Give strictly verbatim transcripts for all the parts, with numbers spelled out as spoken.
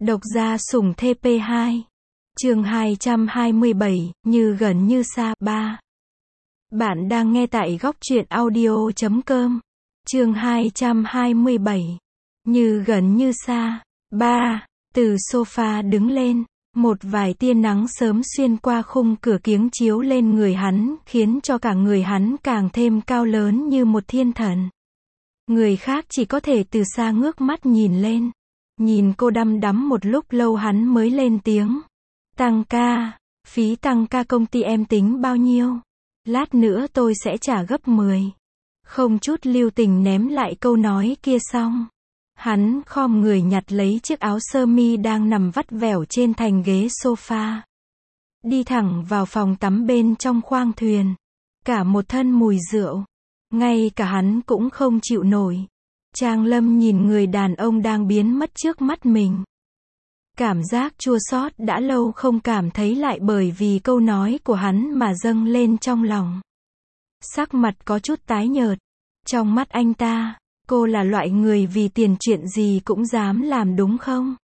Độc gia sủng T P hai. Chương hai trăm hai mươi bảy, như gần như xa, ba. Bạn đang nghe tại góc truyện audio chấm com. Chương hai trăm hai mươi bảy. Như gần như xa, ba. Từ sofa đứng lên, một vài tia nắng sớm xuyên qua khung cửa kiếng chiếu lên người hắn, khiến cho cả người hắn càng thêm cao lớn như một thiên thần. Người khác chỉ có thể từ xa ngước mắt nhìn lên. Nhìn cô đăm đắm một lúc lâu hắn mới lên tiếng. Tăng ca, phí tăng ca công ty em tính bao nhiêu? Lát nữa tôi sẽ trả gấp mười. Không chút lưu tình ném lại câu nói kia xong. Hắn khom người nhặt lấy chiếc áo sơ mi đang nằm vắt vẻo trên thành ghế sofa. Đi thẳng vào phòng tắm bên trong khoang thuyền. Cả một thân mùi rượu. Ngay cả hắn cũng không chịu nổi. Trang Lâm nhìn người đàn ông đang biến mất trước mắt mình. Cảm giác chua xót đã lâu không cảm thấy lại bởi vì câu nói của hắn mà dâng lên trong lòng. Sắc mặt có chút tái nhợt. Trong mắt anh ta, cô là loại người vì tiền chuyện gì cũng dám làm đúng không?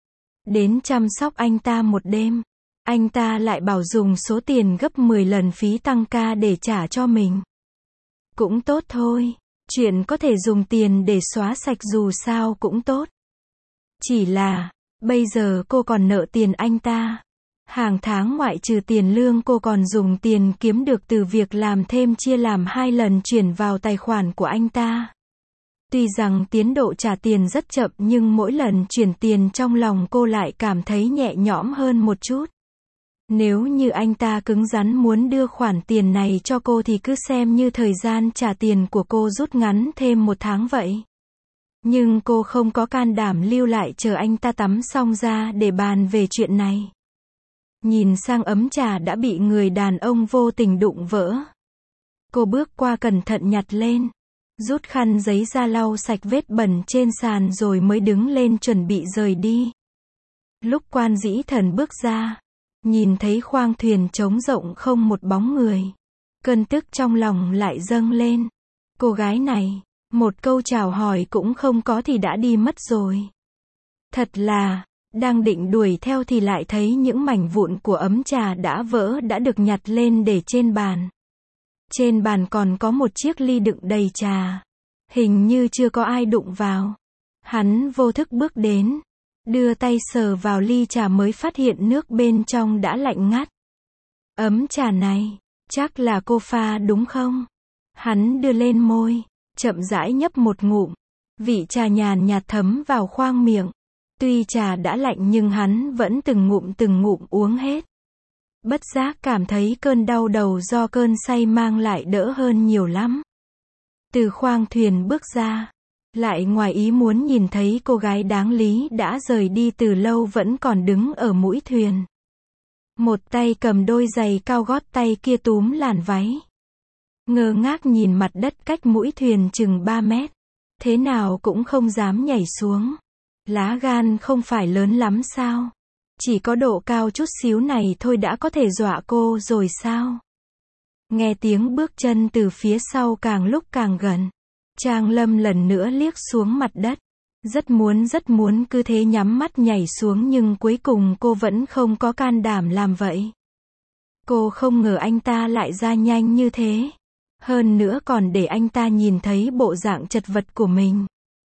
Đến chăm sóc anh ta một đêm, anh ta lại bảo dùng số tiền gấp mười lần phí tăng ca để trả cho mình. Cũng tốt thôi, chuyện có thể dùng tiền để xóa sạch dù sao cũng tốt. Chỉ là, bây giờ cô còn nợ tiền anh ta. Hàng tháng ngoại trừ tiền lương cô còn dùng tiền kiếm được từ việc làm thêm chia làm hai lần chuyển vào tài khoản của anh ta. Tuy rằng tiến độ trả tiền rất chậm nhưng mỗi lần chuyển tiền trong lòng cô lại cảm thấy nhẹ nhõm hơn một chút. Nếu như anh ta cứng rắn muốn đưa khoản tiền này cho cô thì cứ xem như thời gian trả tiền của cô rút ngắn thêm một tháng vậy. Nhưng cô không có can đảm lưu lại chờ anh ta tắm xong ra để bàn về chuyện này. Nhìn sang ấm trà đã bị người đàn ông vô tình đụng vỡ. Cô bước qua cẩn thận nhặt lên. Rút khăn giấy ra lau sạch vết bẩn trên sàn rồi mới đứng lên chuẩn bị rời đi. Lúc Quan Dĩ Thần bước ra, nhìn thấy khoang thuyền trống rộng không một bóng người. Cơn tức trong lòng lại dâng lên. Cô gái này, một câu chào hỏi cũng không có thì đã đi mất rồi. Thật là, đang định đuổi theo thì lại thấy những mảnh vụn của ấm trà đã vỡ đã được nhặt lên để trên bàn. Trên bàn còn có một chiếc ly đựng đầy trà. Hình như chưa có ai đụng vào. Hắn vô thức bước đến. Đưa tay sờ vào ly trà mới phát hiện nước bên trong đã lạnh ngắt. Ấm trà này, chắc là cô pha đúng không? Hắn đưa lên môi, chậm rãi nhấp một ngụm. Vị trà nhàn nhạt thấm vào khoang miệng. Tuy trà đã lạnh nhưng hắn vẫn từng ngụm từng ngụm uống hết. Bất giác cảm thấy cơn đau đầu do cơn say mang lại đỡ hơn nhiều lắm. Từ khoang thuyền bước ra, lại ngoài ý muốn nhìn thấy cô gái đáng lý đã rời đi từ lâu vẫn còn đứng ở mũi thuyền. Một tay cầm đôi giày cao gót, tay kia túm làn váy. Ngơ ngác nhìn mặt đất cách mũi thuyền chừng ba mét. Thế nào cũng không dám nhảy xuống. Lá gan không phải lớn lắm sao? Chỉ có độ cao chút xíu này thôi đã có thể dọa cô rồi sao? Nghe tiếng bước chân từ phía sau càng lúc càng gần. Trang Lâm lần nữa liếc xuống mặt đất. Rất muốn rất muốn cứ thế nhắm mắt nhảy xuống nhưng cuối cùng cô vẫn không có can đảm làm vậy. Cô không ngờ anh ta lại ra nhanh như thế. Hơn nữa còn để anh ta nhìn thấy bộ dạng chật vật của mình.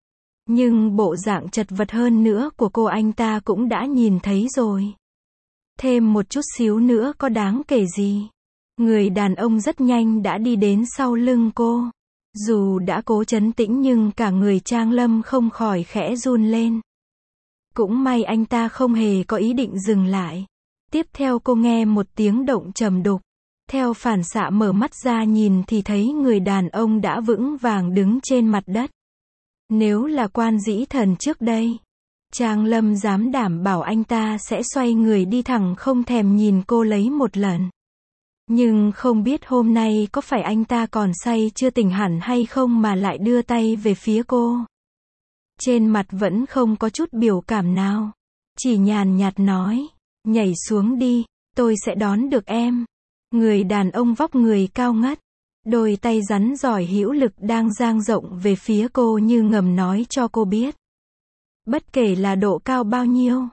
Nhưng bộ dạng chật vật hơn nữa của cô anh ta cũng đã nhìn thấy rồi. Thêm một chút xíu nữa có đáng kể gì. Người đàn ông rất nhanh đã đi đến sau lưng cô. Dù đã cố trấn tĩnh nhưng cả người Trang Lâm không khỏi khẽ run lên. Cũng may anh ta không hề có ý định dừng lại. Tiếp theo cô nghe một tiếng động trầm đục. Theo phản xạ mở mắt ra nhìn thì thấy người đàn ông đã vững vàng đứng trên mặt đất. Nếu là Quan Dĩ Thần trước đây, Trang Lâm dám đảm bảo anh ta sẽ xoay người đi thẳng không thèm nhìn cô lấy một lần. Nhưng không biết hôm nay có phải anh ta còn say chưa tỉnh hẳn hay không mà lại đưa tay về phía cô. Trên mặt vẫn không có chút biểu cảm nào. Chỉ nhàn nhạt nói, nhảy xuống đi, tôi sẽ đón được em. Người đàn ông vóc người cao ngất. Đôi tay rắn giỏi hữu lực đang dang rộng về phía cô như ngầm nói cho cô biết. Bất kể là độ cao bao nhiêu,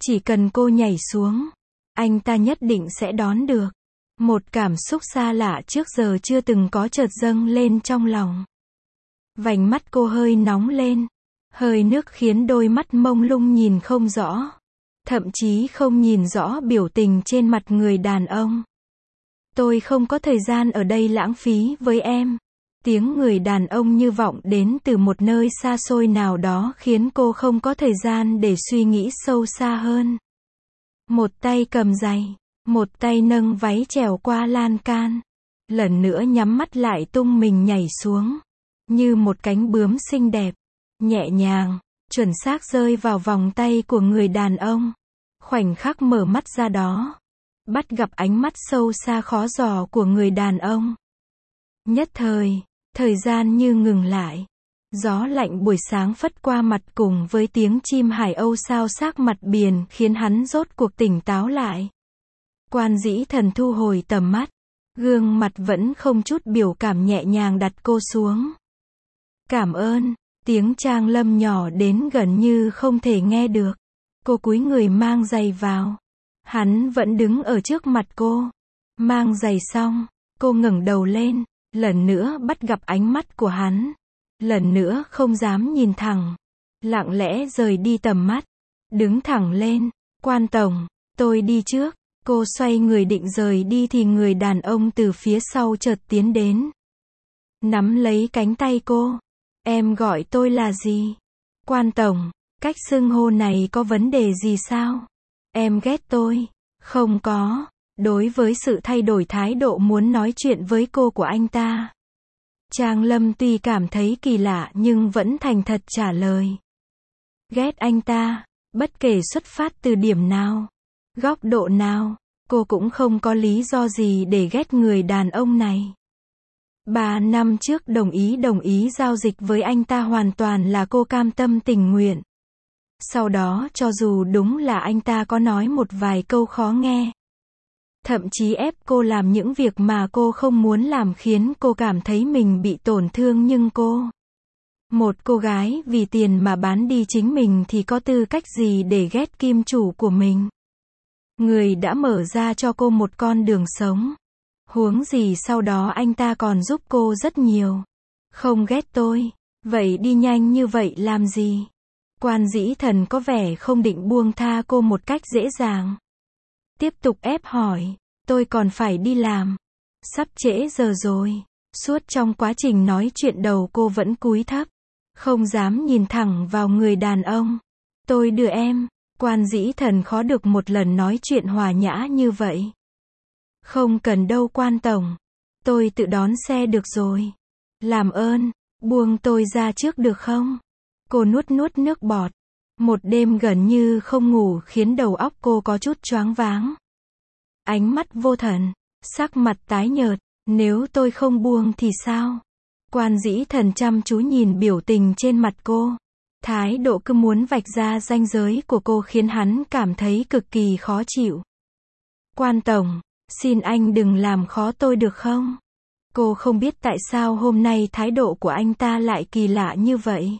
Chỉ cần cô nhảy xuống, anh ta nhất định sẽ đón được. Một cảm xúc xa lạ trước giờ chưa từng có chợt dâng lên trong lòng. Vành mắt cô hơi nóng lên. Hơi nước khiến đôi mắt mông lung nhìn không rõ. Thậm chí không nhìn rõ biểu tình trên mặt người đàn ông. Tôi không có thời gian ở đây lãng phí với em. Tiếng người đàn ông như vọng đến từ một nơi xa xôi nào đó khiến cô không có thời gian để suy nghĩ sâu xa hơn. Một tay cầm giày, một tay nâng váy trèo qua lan can. Lần nữa nhắm mắt lại tung mình nhảy xuống. Như một cánh bướm xinh đẹp, nhẹ nhàng, chuẩn xác rơi vào vòng tay của người đàn ông. Khoảnh khắc mở mắt ra đó, bắt gặp ánh mắt sâu xa khó dò của người đàn ông. Nhất thời, thời gian như ngừng lại. Gió lạnh buổi sáng phất qua mặt cùng với tiếng chim hải âu xao xác mặt biển khiến hắn rốt cuộc tỉnh táo lại. Quan Dĩ Thần thu hồi tầm mắt. Gương mặt vẫn không chút biểu cảm nhẹ nhàng đặt cô xuống. Cảm ơn. Tiếng Trang Lâm nhỏ đến gần như không thể nghe được. Cô cúi người mang giày vào. Hắn vẫn đứng ở trước mặt cô. Mang giày xong, cô ngẩng đầu lên, lần nữa bắt gặp ánh mắt của hắn. Lần nữa không dám nhìn thẳng. Lặng lẽ rời đi tầm mắt. Đứng thẳng lên. Quan tổng, tôi đi trước. Cô xoay người định rời đi thì người đàn ông từ phía sau chợt tiến đến. Nắm lấy cánh tay cô. Em gọi tôi là gì? Quan tổng, cách xưng hô này có vấn đề gì sao? Em ghét tôi. Không có. Đối với sự thay đổi thái độ muốn nói chuyện với cô của anh ta, Trang Lâm tuy cảm thấy kỳ lạ nhưng vẫn thành thật trả lời. Ghét anh ta, bất kể xuất phát từ điểm nào, góc độ nào, cô cũng không có lý do gì để ghét người đàn ông này. Ba năm trước đồng ý đồng ý giao dịch với anh ta hoàn toàn là cô cam tâm tình nguyện. Sau đó cho dù đúng là anh ta có nói một vài câu khó nghe, thậm chí ép cô làm những việc mà cô không muốn làm khiến cô cảm thấy mình bị tổn thương, nhưng cô, một cô gái vì tiền mà bán đi chính mình thì có tư cách gì để ghét kim chủ của mình? Người đã mở ra cho cô một con đường sống. Huống gì sau đó anh ta còn giúp cô rất nhiều. Không ghét tôi, vậy đi nhanh như vậy làm gì? Quan Dĩ Thần có vẻ không định buông tha cô một cách dễ dàng. Tiếp tục ép hỏi, tôi còn phải đi làm. Sắp trễ giờ rồi. Suốt trong quá trình nói chuyện đầu cô vẫn cúi thấp, không dám nhìn thẳng vào người đàn ông. Tôi đưa em. Quan Dĩ Thần khó được một lần nói chuyện hòa nhã như vậy. Không cần đâu quan tổng. Tôi tự đón xe được rồi. Làm ơn, buông tôi ra trước được không? Cô nuốt nuốt nước bọt. Một đêm gần như không ngủ khiến đầu óc cô có chút choáng váng. Ánh mắt vô thần, sắc mặt tái nhợt. Nếu tôi không buông thì sao? Quan Dĩ Thần chăm chú nhìn biểu tình trên mặt cô. Thái độ cứ muốn vạch ra ranh giới của cô khiến hắn cảm thấy cực kỳ khó chịu. Quan tổng, xin anh đừng làm khó tôi được không? Cô không biết tại sao hôm nay thái độ của anh ta lại kỳ lạ như vậy.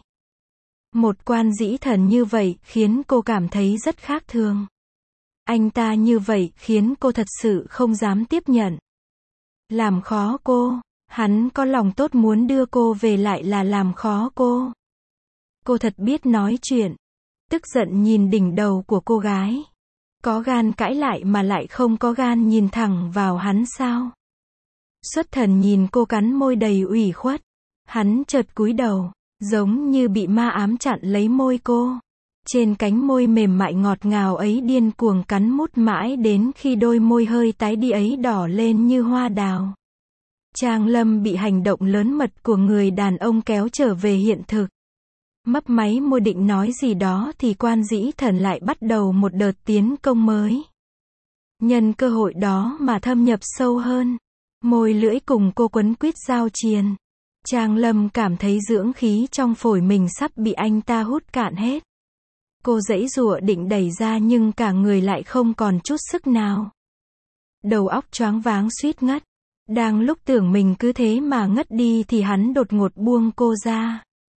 Một Quan Dĩ Thần như vậy khiến cô cảm thấy rất khác thường. Anh ta như vậy khiến cô thật sự không dám tiếp nhận. Làm khó cô, hắn có lòng tốt muốn đưa cô về lại là làm khó cô. Cô thật biết nói chuyện. Tức giận nhìn đỉnh đầu của cô gái. Có gan cãi lại mà lại không có gan nhìn thẳng vào hắn sao? Xuất thần nhìn cô cắn môi đầy ủy khuất. Hắn chợt cúi đầu, giống như bị ma ám chặn lấy môi cô. Trên cánh môi mềm mại ngọt ngào ấy điên cuồng cắn mút mãi đến khi đôi môi hơi tái đi ấy đỏ lên như hoa đào. Trang Lâm bị hành động lớn mật của người đàn ông kéo trở về hiện thực. Mấp máy môi định nói gì đó thì Quan Dĩ Thần lại bắt đầu một đợt tiến công mới. Nhân cơ hội đó mà thâm nhập sâu hơn. Môi lưỡi cùng cô quấn quýt giao triền. Trang Lâm cảm thấy dưỡng khí trong phổi mình sắp bị anh ta hút cạn hết. Cô giãy giụa định đẩy ra nhưng cả người lại không còn chút sức nào. Đầu óc choáng váng suýt ngất. Đang lúc tưởng mình cứ thế mà ngất đi thì hắn đột ngột buông cô ra.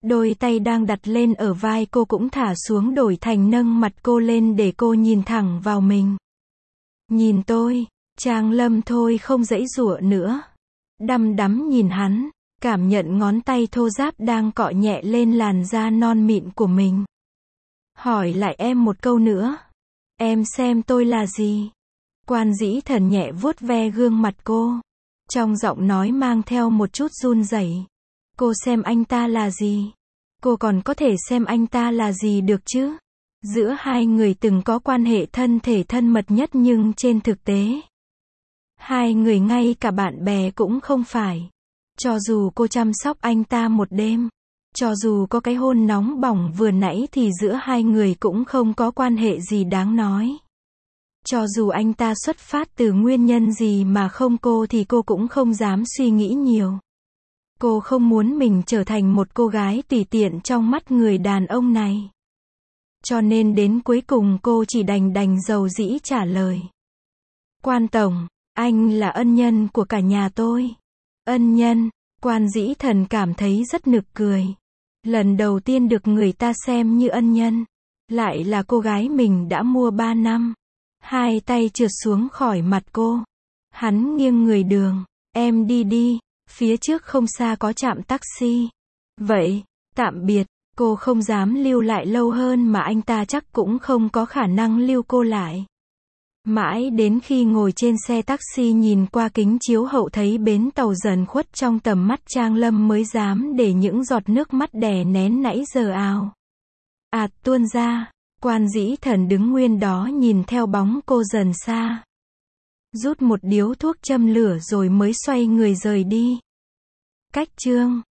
Đôi tay đang đặt lên ở vai cô cũng thả xuống đổi thành nâng mặt cô lên để cô nhìn thẳng vào mình. Nhìn tôi, Trang Lâm thôi không giãy giụa nữa. Đăm đắm nhìn hắn, cảm nhận ngón tay thô ráp đang cọ nhẹ lên làn da non mịn của mình. Hỏi lại em một câu nữa. Em xem tôi là gì? Quan Dĩ Thần nhẹ vuốt ve gương mặt cô. Trong giọng nói mang theo một chút run rẩy. Cô xem anh ta là gì? Cô còn có thể xem anh ta là gì được chứ? Giữa hai người từng có quan hệ thân thể thân mật nhất nhưng trên thực tế, hai người ngay cả bạn bè cũng không phải. Cho dù cô chăm sóc anh ta một đêm, cho dù có cái hôn nóng bỏng vừa nãy thì giữa hai người cũng không có quan hệ gì đáng nói. Cho dù anh ta xuất phát từ nguyên nhân gì mà không cô thì cô cũng không dám suy nghĩ nhiều. Cô không muốn mình trở thành một cô gái tùy tiện trong mắt người đàn ông này. Cho nên đến cuối cùng cô chỉ đành đành dầu dĩ trả lời. Quan tổng, anh là ân nhân của cả nhà tôi. Ân nhân, Quan Dĩ Thần cảm thấy rất nực cười. Lần đầu tiên được người ta xem như ân nhân. Lại là cô gái mình đã mua ba năm. Hai tay trượt xuống khỏi mặt cô. Hắn nghiêng người đường. Em đi đi, phía trước không xa có trạm taxi. Vậy, tạm biệt. Cô không dám lưu lại lâu hơn mà anh ta chắc cũng không có khả năng lưu cô lại. Mãi đến khi ngồi trên xe taxi nhìn qua kính chiếu hậu thấy bến tàu dần khuất trong tầm mắt Trang Lâm mới dám để những giọt nước mắt đè nén nãy giờ ào ạt tuôn ra. Quan Dĩ Thần đứng nguyên đó nhìn theo bóng cô dần xa. Rút một điếu thuốc châm lửa rồi mới xoay người rời đi. Cách chương